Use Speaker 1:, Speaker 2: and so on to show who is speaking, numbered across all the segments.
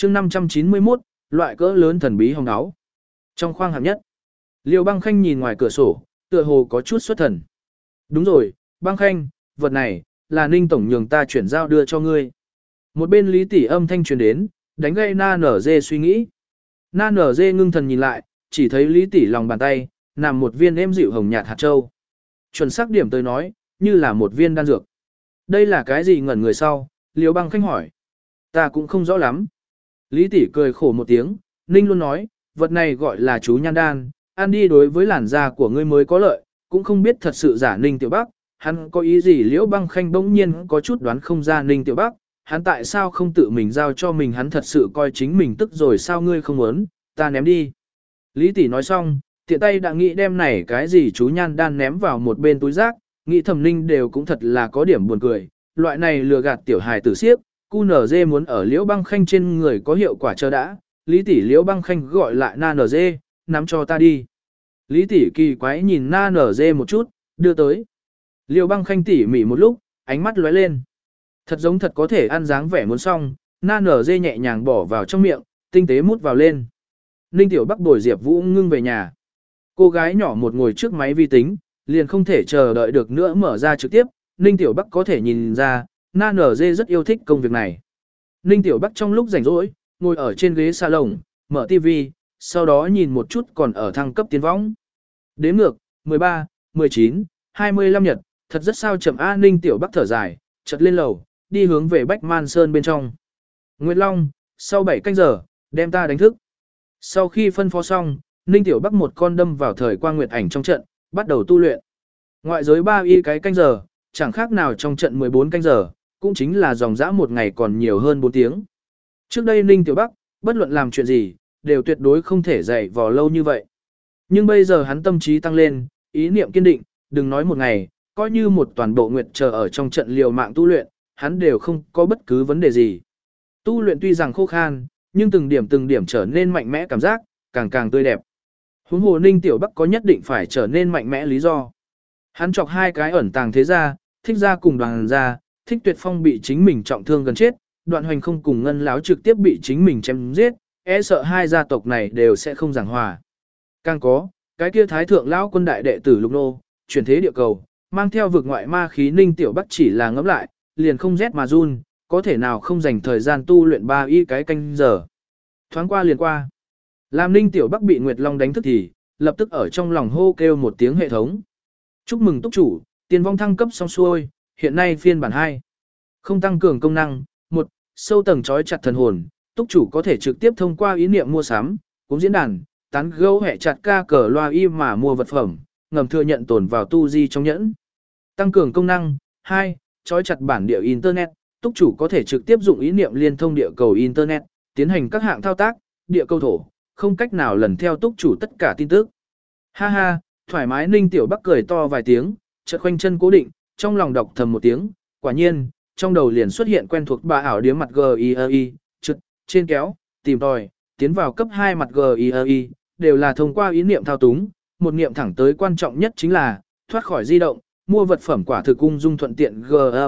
Speaker 1: chương 591, loại cỡ lớn thần bí hồng áo. Trong khoang hạng nhất, Liêu Băng Khanh nhìn ngoài cửa sổ, tựa hồ có chút xuất thần. Đúng rồi, Băng Khanh, vật này, là Ninh Tổng nhường ta chuyển giao đưa cho ngươi. Một bên Lý Tỷ âm thanh truyền đến, đánh gây Na Nở Dê suy nghĩ. Na Nở Dê ngưng thần nhìn lại, chỉ thấy Lý Tỷ lòng bàn tay, nằm một viên êm dịu hồng nhạt hạt châu. Chuẩn xác điểm tới nói, như là một viên đan dược. Đây là cái gì ngẩn người sau? Liêu Băng Khanh hỏi. Ta cũng không rõ lắm. Lý Tỷ cười khổ một tiếng, Ninh luôn nói, vật này gọi là chú nhan đan, ăn đi đối với làn da của ngươi mới có lợi, cũng không biết thật sự giả Ninh Tiểu Bắc, hắn có ý gì. Liễu Băng Khanh bỗng nhiên có chút đoán không ra Ninh Tiểu Bắc, hắn tại sao không tự mình giao cho mình, hắn thật sự coi chính mình tức rồi sao, ngươi không muốn, ta ném đi. Lý Tỷ nói xong, tiện tay đã nghĩ đem này cái gì chú nhan đan ném vào một bên túi rác, nghĩ thầm Ninh đều cũng thật là có điểm buồn cười, loại này lừa gạt tiểu hài tử siếc, QNZ muốn ở Liễu Băng Khanh trên người có hiệu quả chờ đã. Lý Tỷ Liễu Băng Khanh gọi lại Na NG, nắm cho ta đi. Lý Tỷ kỳ quái nhìn Na NG một chút, đưa tới. Liễu Băng Khanh tỉ mỉ một lúc, ánh mắt lóe lên. Thật giống thật có thể ăn dáng vẻ muốn xong, Na NG nhẹ nhàng bỏ vào trong miệng, tinh tế mút vào lên. Ninh Tiểu Bắc bồi Diệp Vũ ngưng về nhà. Cô gái nhỏ một ngồi trước máy vi tính, liền không thể chờ đợi được nữa mở ra trực tiếp. Ninh Tiểu Bắc có thể nhìn ra, Na NG rất yêu thích công việc này. Ninh Tiểu Bắc trong lúc rảnh rỗi, ngồi ở trên ghế salon, mở TV, sau đó nhìn một chút còn ở thăng cấp tiến võng. Đếm ngược, 13, 19, 25 nhật, thật rất sao chậm A. Ninh Tiểu Bắc thở dài, chợt lên lầu, đi hướng về Bách Man Sơn bên trong. Nguyệt Long, sau 7 canh giờ, đem ta đánh thức. Sau khi phân phó xong, Ninh Tiểu Bắc một con đâm vào thời quang nguyệt ảnh trong trận, bắt đầu tu luyện. Ngoại giới 3 y cái canh giờ, chẳng khác nào trong trận 14 canh giờ, cũng chính là dòng dã một ngày còn nhiều hơn 4 tiếng. Trước đây Ninh Tiểu Bắc, bất luận làm chuyện gì, đều tuyệt đối không thể dày vò lâu như vậy. Nhưng bây giờ hắn tâm trí tăng lên, ý niệm kiên định, đừng nói một ngày, coi như một toàn bộ nguyệt chờ ở trong trận liều mạng tu luyện, hắn đều không có bất cứ vấn đề gì. Tu luyện tuy rằng khô khan, nhưng từng điểm trở nên mạnh mẽ cảm giác, càng càng tươi đẹp. Huống hồ Ninh Tiểu Bắc có nhất định phải trở nên mạnh mẽ lý do. Hắn chọc 2 cái ẩn tàng thế gia, Thích gia cùng Đoàn gia, Thích Tuyệt Phong bị chính mình trọng thương gần chết, Đoạn Hoành không cùng Ngân Láo trực tiếp bị chính mình chém giết, e sợ 2 gia tộc này đều sẽ không giảng hòa. Càng có, cái kia Thái thượng lão quân đại đệ tử Lục Nô, chuyển thế địa cầu, mang theo vực ngoại ma khí. Ninh Tiểu Bắc chỉ là ngẫm lại, liền không rét mà run, có thể nào không dành thời gian tu luyện 3 y cái canh giờ. Thoáng qua liền qua. Làm Ninh Tiểu Bắc bị Nguyệt Long đánh thức thì, lập tức ở trong lòng hô kêu một tiếng hệ thống. Chúc mừng túc chủ, tiền vong thăng cấp xong xuôi, hiện nay phiên bản 2. Không tăng cường công năng, 1. Sâu tầng trói chặt thần hồn, túc chủ có thể trực tiếp thông qua ý niệm mua sắm, cũng diễn đàn, tán gẫu hệ chặt ca cờ loa y mà mua vật phẩm, ngầm thừa nhận tồn vào tu di trong nhẫn. Tăng cường công năng, 2. Trói chặt bản địa Internet, túc chủ có thể trực tiếp dụng ý niệm liên thông địa cầu Internet, tiến hành các hạng thao tác, địa cầu thổ, không cách nào lần theo túc chủ tất cả tin tức. Ha ha, thoải mái. Ninh Tiểu Bắc cười to vài tiếng, chợt khoanh chân cố định, trong lòng đọc thầm một tiếng, quả nhiên, trong đầu liền xuất hiện quen thuộc ba ảo điếm mặt GIEI, trực, trên kéo, tìm tòi, tiến vào cấp 2 mặt GIEI, đều là thông qua ý niệm thao túng, một niệm thẳng tới quan trọng nhất chính là, thoát khỏi di động, mua vật phẩm quả thực ung dung thuận tiện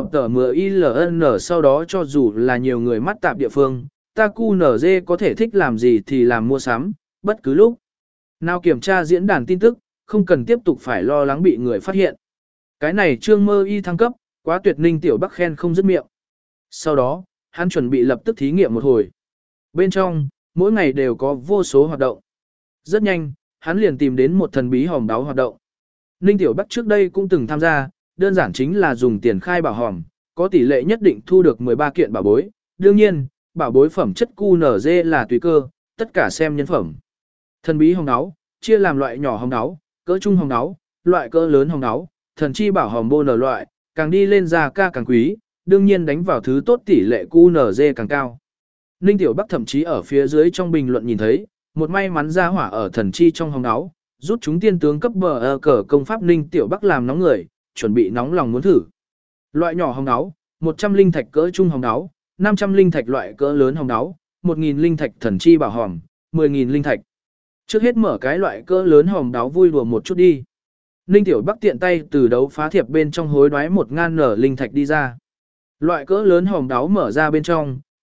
Speaker 1: GTMILN, sau đó cho dù là nhiều người mắt tạp địa phương, ta QNZ có thể thích làm gì thì làm mua sắm, bất cứ lúc nào kiểm tra diễn đàn tin tức, không cần tiếp tục phải lo lắng bị người phát hiện. Cái này trương mơ y thăng cấp, quá tuyệt. Ninh Tiểu Bắc khen không dứt miệng. Sau đó, hắn chuẩn bị lập tức thí nghiệm một hồi. Bên trong, mỗi ngày đều có vô số hoạt động. Rất nhanh, hắn liền tìm đến một thần bí hòm đáo hoạt động. Ninh Tiểu Bắc trước đây cũng từng tham gia, đơn giản chính là dùng tiền khai bảo hòm, có tỷ lệ nhất định thu được 13 kiện bảo bối. Đương nhiên, bảo bối phẩm chất QNZ là tùy cơ, tất cả xem nhân phẩm. Thần bí hòm đáo, chia làm loại nhỏ hòm đáo, cỡ trung hòm đáo, loại cỡ lớn hòm đáo, thần chi bảo hòm bô nở loại, càng đi lên ra ca càng quý, đương nhiên đánh vào thứ tốt tỷ lệ QNZ càng cao. Ninh Tiểu Bắc thậm chí ở phía dưới trong bình luận nhìn thấy, một may mắn ra hỏa ở thần chi trong hòm đáo, rút chúng tiên tướng cấp bờ cờ công pháp. Ninh Tiểu Bắc làm nóng người, chuẩn bị nóng lòng muốn thử. Loại nhỏ hòm đáo, 100 linh thạch cỡ trung hòm đáo, 500 linh thạch loại cỡ lớn hòm đáo, 1000 linh thạch thần chi bảo hòm, 10000 linh thạch. Trước hết mở cái loại cỡ lớn hòm đáo vui đùa một chút đi. Ninh Tiểu Bắc tiện tay từ đấu phá thiệp bên trong hối đoái 1000 nở linh thạch đi ra. Loại cỡ lớn hòm đáo mở ra bên trong,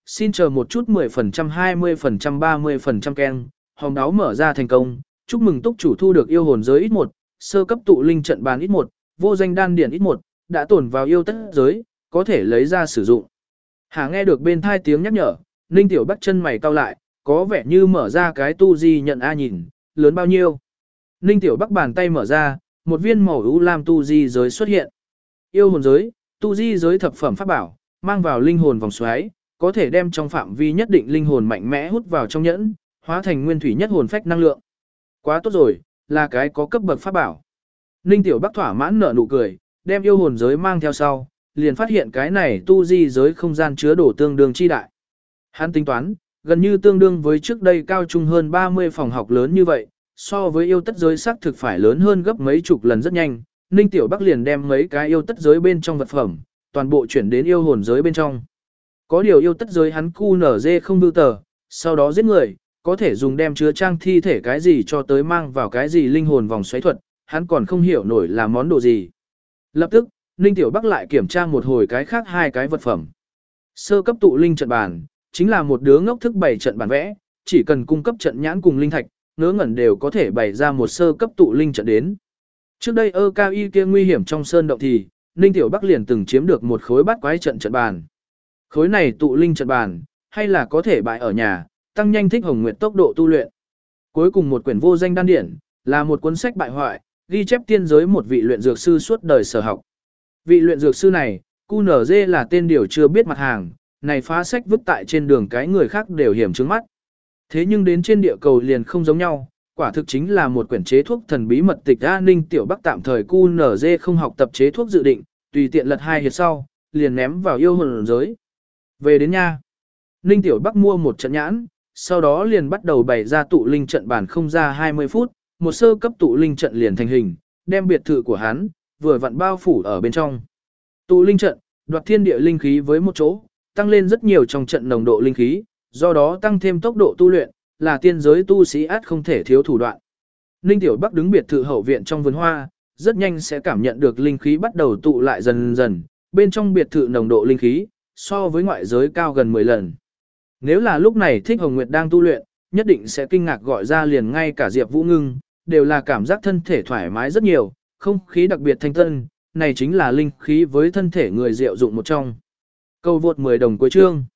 Speaker 1: xin chờ một chút 10%, 20%, 30% keng, hồng đáo mở ra thành công, chúc mừng túc chủ thu được yêu hồn giới ít 1, sơ cấp tụ linh trận bàn ít 1, vô danh đan điển ít 1, đã tổn vào yêu tất giới, có thể lấy ra sử dụng. Hà nghe được bên thai tiếng nhắc nhở, Ninh Tiểu Bắc chân mày cau lại, có vẻ như mở ra cái tu di nhận A nhìn, lớn bao nhiêu. Ninh Tiểu Bắc bàn tay mở ra, một viên màu ưu lam tu di giới xuất hiện. Yêu hồn giới, tu di giới thập phẩm pháp bảo, mang vào linh hồn vòng xoáy, có thể đem trong phạm vi nhất định linh hồn mạnh mẽ hút vào trong nhẫn, hóa thành nguyên thủy nhất hồn phách năng lượng. Quá tốt rồi, là cái có cấp bậc pháp bảo. Ninh Tiểu Bắc thỏa mãn nở nụ cười, đem yêu hồn giới mang theo sau, liền phát hiện cái này tu di giới không gian chứa đổ tương đương chi đại. Hắn tính toán, gần như tương đương với trước đây cao trung hơn 30 phòng học lớn như vậy, so với yêu tất giới xác thực phải lớn hơn gấp mấy chục lần rất nhanh. Ninh Tiểu Bắc liền đem mấy cái yêu tất giới bên trong vật phẩm, toàn bộ chuyển đến yêu hồn giới bên trong. Có điều yêu tất giới hắn cu nở dê không bưu tờ, sau đó giết người, có thể dùng đem chứa trang thi thể cái gì cho tới mang vào cái gì linh hồn vòng xoáy thuật, hắn còn không hiểu nổi là món đồ gì. Lập tức, Ninh Tiểu Bắc lại kiểm tra một hồi cái khác hai cái vật phẩm. Sơ cấp tụ linh trận bàn, chính là một đứa ngốc thức bày trận bản vẽ, chỉ cần cung cấp trận nhãn cùng linh thạch, ngớ ngẩn đều có thể bày ra một sơ cấp tụ linh trận đến. Trước đây cao y kia nguy hiểm trong sơn động thì, Ninh Tiểu Bắc liền từng chiếm được một khối bát quái trận trận bàn. Khối này tụ linh trận bàn, hay là có thể bày ở nhà, tăng nhanh thích hồng nguyệt tốc độ tu luyện. Cuối cùng một quyển vô danh đan điển, là một cuốn sách bại hoại, ghi chép tiên giới một vị luyện dược sư suốt đời sở học. Vị luyện dược sư này, QNZ là tên điều chưa biết mặt hàng, này phá sách vứt tại trên đường cái người khác đều hiểm trước mắt. Thế nhưng đến trên địa cầu liền không giống nhau, quả thực chính là một quyển chế thuốc thần bí mật tịch A. Ninh Tiểu Bắc tạm thời QNZ không học tập chế thuốc dự định, tùy tiện lật hai hiệp sau, liền ném vào yêu hồn giới. Về đến nha. Ninh Tiểu Bắc mua một trận nhãn, sau đó liền bắt đầu bày ra tụ linh trận bản không ra 20 phút, một sơ cấp tụ linh trận liền thành hình, đem biệt thự của hắn vừa vặn bao phủ ở bên trong. Tụ linh trận, đoạt thiên địa linh khí với một chỗ, tăng lên rất nhiều trong trận nồng độ linh khí, do đó tăng thêm tốc độ tu luyện, là tiên giới tu sĩ át không thể thiếu thủ đoạn. Ninh Tiểu Bắc đứng biệt thự hậu viện trong vườn hoa, rất nhanh sẽ cảm nhận được linh khí bắt đầu tụ lại dần dần, bên trong biệt thự nồng độ linh khí, so với ngoại giới cao gần 10 lần. Nếu là lúc này Thích Hồng Nguyệt đang tu luyện, nhất định sẽ kinh ngạc gọi ra liền ngay cả Diệp Vũ Ngưng, đều là cảm giác thân thể thoải mái rất nhiều, không khí đặc biệt thanh tân, này chính là linh khí với thân thể người diệu dụng một trong. Câu vượt 10 đồng cuối chương.